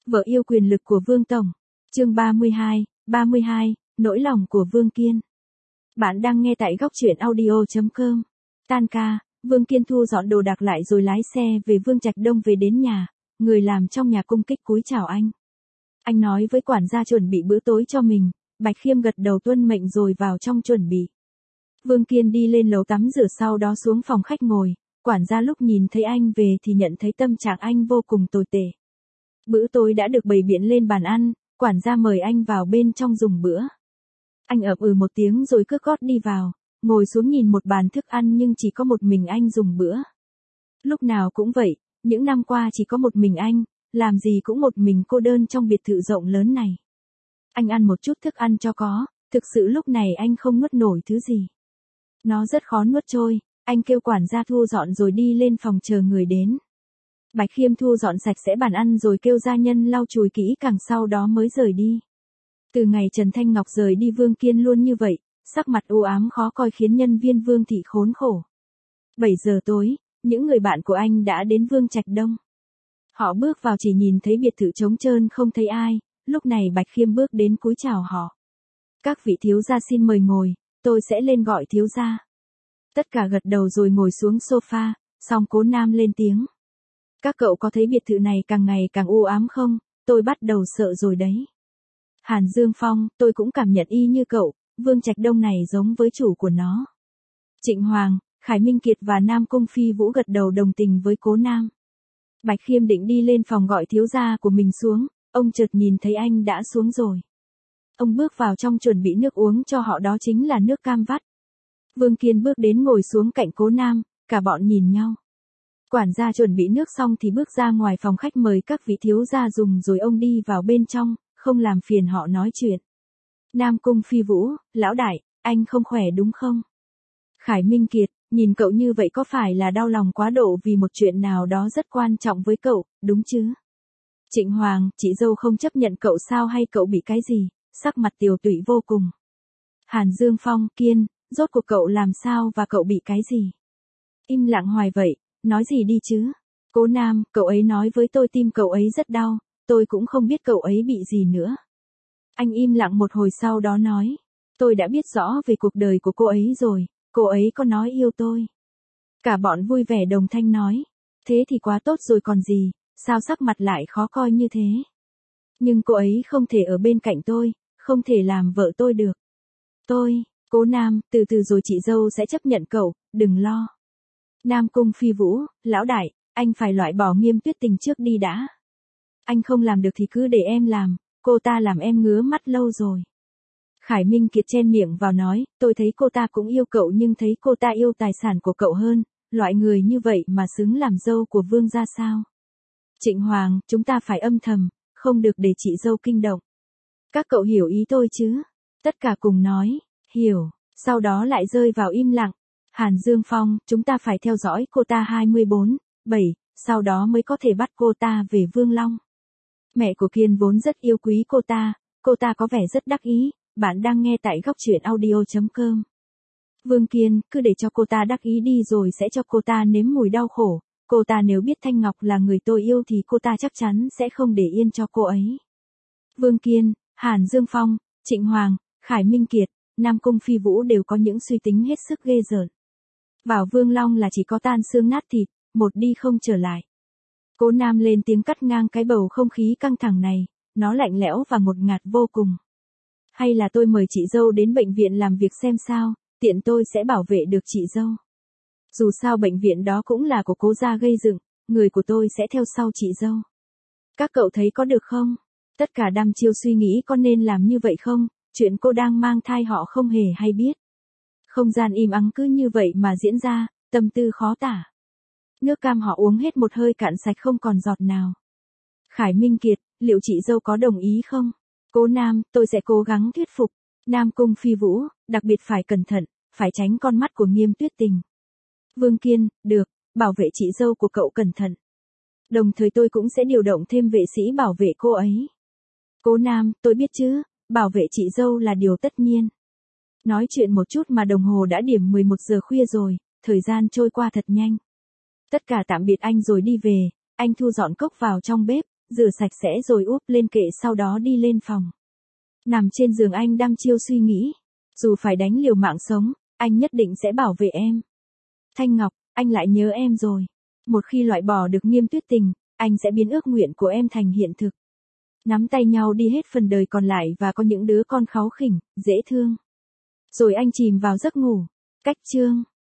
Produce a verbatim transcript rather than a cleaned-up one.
Vợ yêu quyền lực của Vương Tổng. Chương ba mươi hai, ba mươi hai, nỗi lòng của Vương Kiên. Bạn đang nghe tại góc truyện audio chấm com. Tan ca, Vương Kiên thu dọn đồ đạc lại rồi lái xe về Vương Trạch Đông về đến nhà, người làm trong nhà cung kích cúi chào anh. Anh nói với quản gia chuẩn bị bữa tối cho mình, Bạch Khiêm gật đầu tuân mệnh rồi vào trong chuẩn bị. Vương Kiên đi lên lầu tắm rửa sau đó xuống phòng khách ngồi, quản gia lúc nhìn thấy anh về thì nhận thấy tâm trạng anh vô cùng tồi tệ. Bữa tối đã được bày biện lên bàn ăn, quản gia mời anh vào bên trong dùng bữa. Anh ậm ừ một tiếng rồi cước gót đi vào, ngồi xuống nhìn một bàn thức ăn nhưng chỉ có một mình anh dùng bữa. Lúc nào cũng vậy, những năm qua chỉ có một mình anh, làm gì cũng một mình cô đơn trong biệt thự rộng lớn này. Anh ăn một chút thức ăn cho có, thực sự lúc này anh không nuốt nổi thứ gì. Nó rất khó nuốt trôi, anh kêu quản gia thu dọn rồi đi lên phòng chờ người đến. Bạch Khiêm thu dọn sạch sẽ bàn ăn rồi kêu gia nhân lau chùi kỹ càng sau đó mới rời đi. Từ ngày Trần Thanh Ngọc rời đi Vương Kiên luôn như vậy, sắc mặt u ám khó coi khiến nhân viên Vương thị khốn khổ. bảy giờ tối, những người bạn của anh đã đến Vương Trạch Đông. Họ bước vào chỉ nhìn thấy biệt thự trống trơn không thấy ai, lúc này Bạch Khiêm bước đến cúi chào họ. Các vị thiếu gia xin mời ngồi, tôi sẽ lên gọi thiếu gia. Tất cả gật đầu rồi ngồi xuống sofa, xong Cố Nam lên tiếng. Các cậu có thấy biệt thự này càng ngày càng u ám không? Tôi bắt đầu sợ rồi đấy. Hàn Dương Phong, tôi cũng cảm nhận y như cậu, Vương Trạch Đông này giống với chủ của nó. Trịnh Hoàng, Khải Minh Kiệt và Nam Cung Phi Vũ gật đầu đồng tình với Cố Nam. Bạch Khiêm định đi lên phòng gọi thiếu gia của mình xuống, ông chợt nhìn thấy anh đã xuống rồi. Ông bước vào trong chuẩn bị nước uống cho họ, đó chính là nước cam vắt. Vương Kiên bước đến ngồi xuống cạnh Cố Nam, cả bọn nhìn nhau. Quản gia chuẩn bị nước xong thì bước ra ngoài phòng khách mời các vị thiếu gia dùng rồi ông đi vào bên trong, không làm phiền họ nói chuyện. Nam Cung Phi Vũ, lão đại, anh không khỏe đúng không? Khải Minh Kiệt, nhìn cậu như vậy có phải là đau lòng quá độ vì một chuyện nào đó rất quan trọng với cậu, đúng chứ? Trịnh Hoàng, chị dâu không chấp nhận cậu sao hay cậu bị cái gì? Sắc mặt tiều tụy vô cùng. Hàn Dương Phong, Kiên, rốt cuộc cậu làm sao và cậu bị cái gì? Im lặng hoài vậy, nói gì đi chứ? Cố Nam, cậu ấy nói với tôi tim cậu ấy rất đau, tôi cũng không biết cậu ấy bị gì nữa. Anh im lặng một hồi sau đó nói, tôi đã biết rõ về cuộc đời của cô ấy rồi, cô ấy có nói yêu tôi. Cả bọn vui vẻ đồng thanh nói, thế thì quá tốt rồi còn gì, sao sắc mặt lại khó coi như thế? Nhưng cô ấy không thể ở bên cạnh tôi, không thể làm vợ tôi được. Tôi, Cố Nam, từ từ rồi chị dâu sẽ chấp nhận cậu, đừng lo. Nam Cung Phi Vũ, lão đại, anh phải loại bỏ Nghiêm Tuyết Tình trước đi đã. Anh không làm được thì cứ để em làm, cô ta làm em ngứa mắt lâu rồi. Khải Minh Kiệt chen miệng vào nói, tôi thấy cô ta cũng yêu cậu nhưng thấy cô ta yêu tài sản của cậu hơn, loại người như vậy mà xứng làm dâu của Vương gia sao? Trịnh Hoàng, chúng ta phải âm thầm, không được để chị dâu kinh động. Các cậu hiểu ý tôi chứ? Tất cả cùng nói, hiểu, sau đó lại rơi vào im lặng. Hàn Dương Phong, chúng ta phải theo dõi cô ta hai mươi bốn, bảy, sau đó mới có thể bắt cô ta về Vương Long. Mẹ của Kiên vốn rất yêu quý cô ta, cô ta có vẻ rất đắc ý, bạn đang nghe tại góc truyện audio chấm com. Vương Kiên, cứ để cho cô ta đắc ý đi rồi sẽ cho cô ta nếm mùi đau khổ, cô ta nếu biết Thanh Ngọc là người tôi yêu thì cô ta chắc chắn sẽ không để yên cho cô ấy. Vương Kiên, Hàn Dương Phong, Trịnh Hoàng, Khải Minh Kiệt, Nam Cung Phi Vũ đều có những suy tính hết sức ghê rợn. Bảo Vương Long là chỉ có tan xương nát thịt, một đi không trở lại. Cố Nam lên tiếng cắt ngang cái bầu không khí căng thẳng này, nó lạnh lẽo và ngột ngạt vô cùng. Hay là tôi mời chị dâu đến bệnh viện làm việc xem sao, tiện tôi sẽ bảo vệ được chị dâu. Dù sao bệnh viện đó cũng là của Cố gia gây dựng, người của tôi sẽ theo sau chị dâu. Các cậu thấy có được không? Tất cả đăm chiêu suy nghĩ có nên làm như vậy không, chuyện cô đang mang thai họ không hề hay biết. Không gian im ắng cứ như vậy mà diễn ra, tâm tư khó tả. Nước cam họ uống hết một hơi cạn sạch không còn giọt nào. Khải Minh Kiệt, liệu chị dâu có đồng ý không? Cố Nam, tôi sẽ cố gắng thuyết phục. Nam Cung Phi Vũ, đặc biệt phải cẩn thận, phải tránh con mắt của Nghiêm Tuyết Tình. Vương Kiên, được, bảo vệ chị dâu của cậu cẩn thận. Đồng thời tôi cũng sẽ điều động thêm vệ sĩ bảo vệ cô ấy. Cố Nam, tôi biết chứ, bảo vệ chị dâu là điều tất nhiên. Nói chuyện một chút mà đồng hồ đã điểm mười một giờ khuya rồi, thời gian trôi qua thật nhanh. Tất cả tạm biệt anh rồi đi về, anh thu dọn cốc vào trong bếp, rửa sạch sẽ rồi úp lên kệ sau đó đi lên phòng. Nằm trên giường anh đăm chiêu suy nghĩ. Dù phải đánh liều mạng sống, anh nhất định sẽ bảo vệ em. Thanh Ngọc, anh lại nhớ em rồi. Một khi loại bỏ được Nghiêm Tuyết Tình, anh sẽ biến ước nguyện của em thành hiện thực. Nắm tay nhau đi hết phần đời còn lại và có những đứa con kháu khỉnh, dễ thương. Rồi anh chìm vào giấc ngủ. Cách chương